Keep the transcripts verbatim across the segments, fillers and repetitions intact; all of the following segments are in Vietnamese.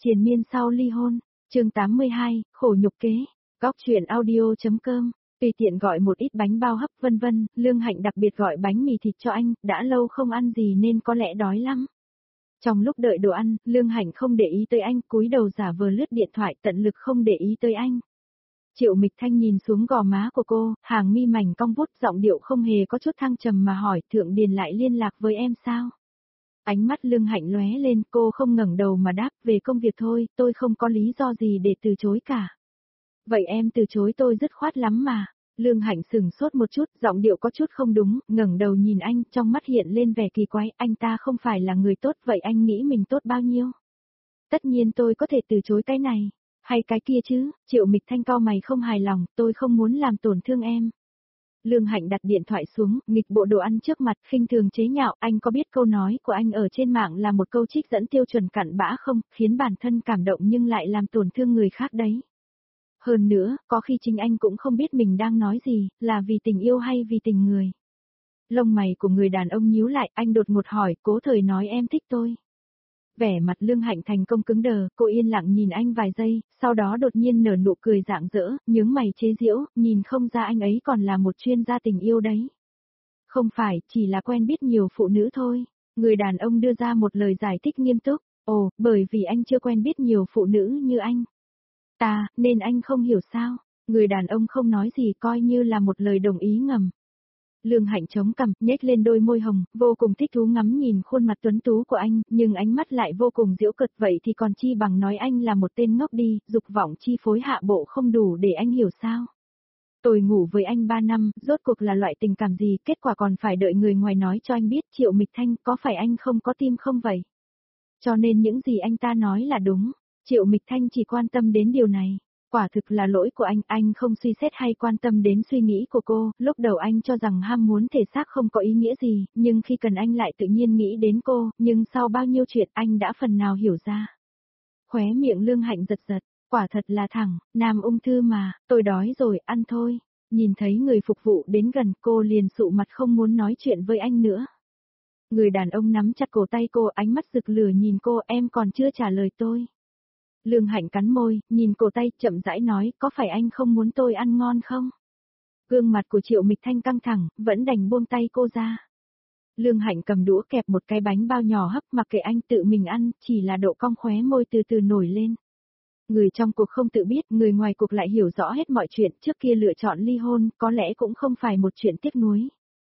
Triền miên sau ly hôn, chương tám mươi hai, khổ nhục kế, góc truyện audio.com, tùy tiện gọi một ít bánh bao hấp vân vân, Lương Hạnh đặc biệt gọi bánh mì thịt cho anh, đã lâu không ăn gì nên có lẽ đói lắm. Trong lúc đợi đồ ăn, Lương Hạnh không để ý tới anh, cúi đầu giả vờ lướt điện thoại tận lực không để ý tới anh. Triệu Mịch Thanh nhìn xuống gò má của cô, hàng mi mảnh cong vút, giọng điệu không hề có chút thăng trầm mà hỏi, Thượng Điền lại liên lạc với em sao? Ánh mắt Lương Hạnh lóe lên, cô không ngẩng đầu mà đáp, về công việc thôi, tôi không có lý do gì để từ chối cả. Vậy em từ chối tôi dứt khoát lắm mà. Lương Hạnh sừng sốt một chút, giọng điệu có chút không đúng, ngẩng đầu nhìn anh, trong mắt hiện lên vẻ kỳ quái, anh ta không phải là người tốt, vậy anh nghĩ mình tốt bao nhiêu? Tất nhiên tôi có thể từ chối cái này, hay cái kia chứ. Triệu Mịch Thanh cau mày không hài lòng, tôi không muốn làm tổn thương em. Lương Hạnh đặt điện thoại xuống, nghịch bộ đồ ăn trước mặt, khinh thường chế nhạo, anh có biết câu nói của anh ở trên mạng là một câu trích dẫn tiêu chuẩn cặn bã không, khiến bản thân cảm động nhưng lại làm tổn thương người khác đấy. Hơn nữa, có khi chính anh cũng không biết mình đang nói gì, là vì tình yêu hay vì tình người. Lông mày của người đàn ông nhíu lại, anh đột ngột hỏi, cố thời nói em thích tôi. Vẻ mặt Lương Hạnh thành công cứng đờ, cô yên lặng nhìn anh vài giây, sau đó đột nhiên nở nụ cười rạng rỡ, nhướng mày chế giễu, nhìn không ra anh ấy còn là một chuyên gia tình yêu đấy. Không phải, chỉ là quen biết nhiều phụ nữ thôi. Người đàn ông đưa ra một lời giải thích nghiêm túc, ồ, bởi vì anh chưa quen biết nhiều phụ nữ như anh. Ta, nên anh không hiểu sao. Người đàn ông không nói gì coi như là một lời đồng ý ngầm. Lương Hạnh chống cằm, nhếch lên đôi môi hồng, vô cùng thích thú ngắm nhìn khuôn mặt tuấn tú của anh, nhưng ánh mắt lại vô cùng giễu cợt, vậy thì còn chi bằng nói anh là một tên ngốc đi, dục vọng chi phối hạ bộ không đủ để anh hiểu sao. Tôi ngủ với anh ba năm, rốt cuộc là loại tình cảm gì, kết quả còn phải đợi người ngoài nói cho anh biết. Triệu Mịch Thanh, có phải anh không có tim không vậy? Cho nên những gì anh ta nói là đúng. Triệu Mịch Thanh chỉ quan tâm đến điều này. Quả thực là lỗi của anh, anh không suy xét hay quan tâm đến suy nghĩ của cô, lúc đầu anh cho rằng ham muốn thể xác không có ý nghĩa gì, nhưng khi cần anh lại tự nhiên nghĩ đến cô, nhưng sau bao nhiêu chuyện anh đã phần nào hiểu ra. Khóe miệng Lương Hạnh giật giật, quả thật là thẳng, nam ung thư mà, tôi đói rồi, ăn thôi. Nhìn thấy người phục vụ đến gần, cô liền sụ mặt không muốn nói chuyện với anh nữa. Người đàn ông nắm chặt cổ tay cô, ánh mắt rực lửa nhìn cô, em còn chưa trả lời tôi. Lương Hạnh cắn môi, nhìn cổ tay, chậm rãi nói, có phải anh không muốn tôi ăn ngon không? Gương mặt của Triệu Mịch Thanh căng thẳng, vẫn đành buông tay cô ra. Lương Hạnh cầm đũa kẹp một cái bánh bao nhỏ hấp, mặc kệ anh tự mình ăn, chỉ là độ cong khóe môi từ từ nổi lên. Người trong cuộc không tự biết, người ngoài cuộc lại hiểu rõ hết mọi chuyện, trước kia lựa chọn ly hôn, có lẽ cũng không phải một chuyện tiếc nuối.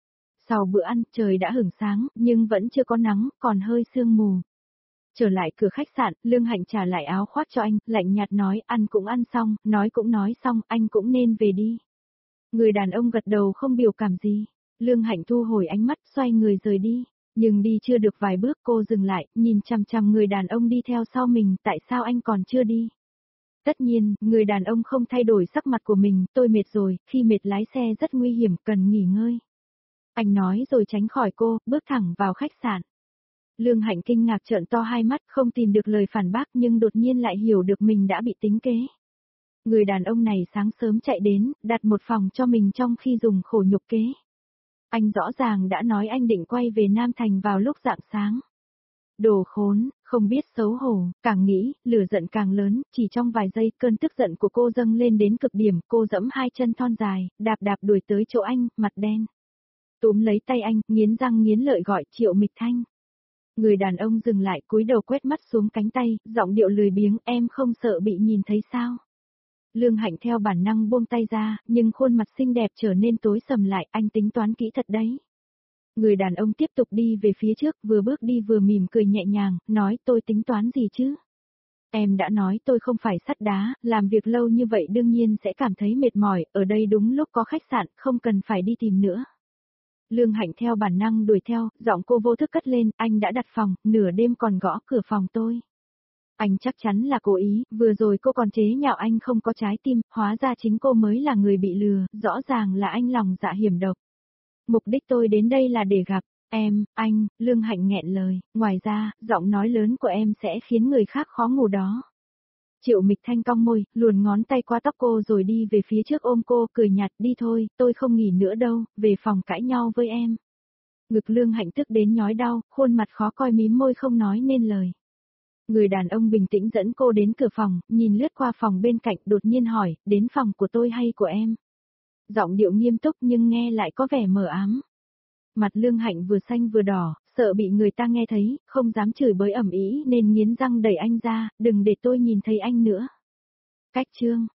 Sau bữa ăn, trời đã hửng sáng, nhưng vẫn chưa có nắng, còn hơi sương mù. Trở lại cửa khách sạn, Lương Hạnh trả lại áo khoác cho anh, lạnh nhạt nói, ăn cũng ăn xong, nói cũng nói xong, anh cũng nên về đi. Người đàn ông gật đầu không biểu cảm gì. Lương Hạnh thu hồi ánh mắt, xoay người rời đi. Nhưng đi chưa được vài bước cô dừng lại, nhìn chằm chằm người đàn ông đi theo sau mình, tại sao anh còn chưa đi? Tất nhiên, người đàn ông không thay đổi sắc mặt của mình, tôi mệt rồi, khi mệt lái xe rất nguy hiểm, cần nghỉ ngơi. Anh nói rồi tránh khỏi cô, bước thẳng vào khách sạn. Lương Hạnh kinh ngạc trợn to hai mắt, không tìm được lời phản bác nhưng đột nhiên lại hiểu được mình đã bị tính kế. Người đàn ông này sáng sớm chạy đến, đặt một phòng cho mình trong khi dùng khổ nhục kế. Anh rõ ràng đã nói anh định quay về Nam Thành vào lúc rạng sáng. Đồ khốn, không biết xấu hổ, càng nghĩ, lửa giận càng lớn, chỉ trong vài giây cơn tức giận của cô dâng lên đến cực điểm, cô giẫm hai chân thon dài, đạp đạp đuổi tới chỗ anh, mặt đen. Túm lấy tay anh, nghiến răng nghiến lợi gọi Triệu Mịch Thanh. Người đàn ông dừng lại, cúi đầu quét mắt xuống cánh tay, giọng điệu lười biếng, em không sợ bị nhìn thấy sao? Lương Hạnh theo bản năng buông tay ra, nhưng khuôn mặt xinh đẹp trở nên tối sầm lại, anh tính toán kỹ thật đấy. Người đàn ông tiếp tục đi về phía trước, vừa bước đi vừa mỉm cười nhẹ nhàng, nói tôi tính toán gì chứ? Em đã nói tôi không phải sắt đá, làm việc lâu như vậy đương nhiên sẽ cảm thấy mệt mỏi, ở đây đúng lúc có khách sạn, không cần phải đi tìm nữa. Lương Hạnh theo bản năng đuổi theo, giọng cô vô thức cất lên, anh đã đặt phòng, nửa đêm còn gõ cửa phòng tôi. Anh chắc chắn là cố ý, vừa rồi cô còn chế nhạo anh không có trái tim, hóa ra chính cô mới là người bị lừa, rõ ràng là anh lòng dạ hiểm độc. Mục đích tôi đến đây là để gặp em, anh, Lương Hạnh nghẹn lời, ngoài ra, giọng nói lớn của em sẽ khiến người khác khó ngủ đó. Triệu Mịch Thanh cong môi, luồn ngón tay qua tóc cô rồi đi về phía trước ôm cô, cười nhạt, đi thôi, tôi không nghỉ nữa đâu, về phòng cãi nhau với em. Ngực Lương Hạnh tức đến nhói đau, khuôn mặt khó coi mím môi không nói nên lời. Người đàn ông bình tĩnh dẫn cô đến cửa phòng, nhìn lướt qua phòng bên cạnh, đột nhiên hỏi, đến phòng của tôi hay của em? Giọng điệu nghiêm túc nhưng nghe lại có vẻ mờ ám. Mặt Lương Hạnh vừa xanh vừa đỏ, sợ bị người ta nghe thấy, không dám chửi bới ầm ĩ nên nghiến răng đẩy anh ra, đừng để tôi nhìn thấy anh nữa. Cách chương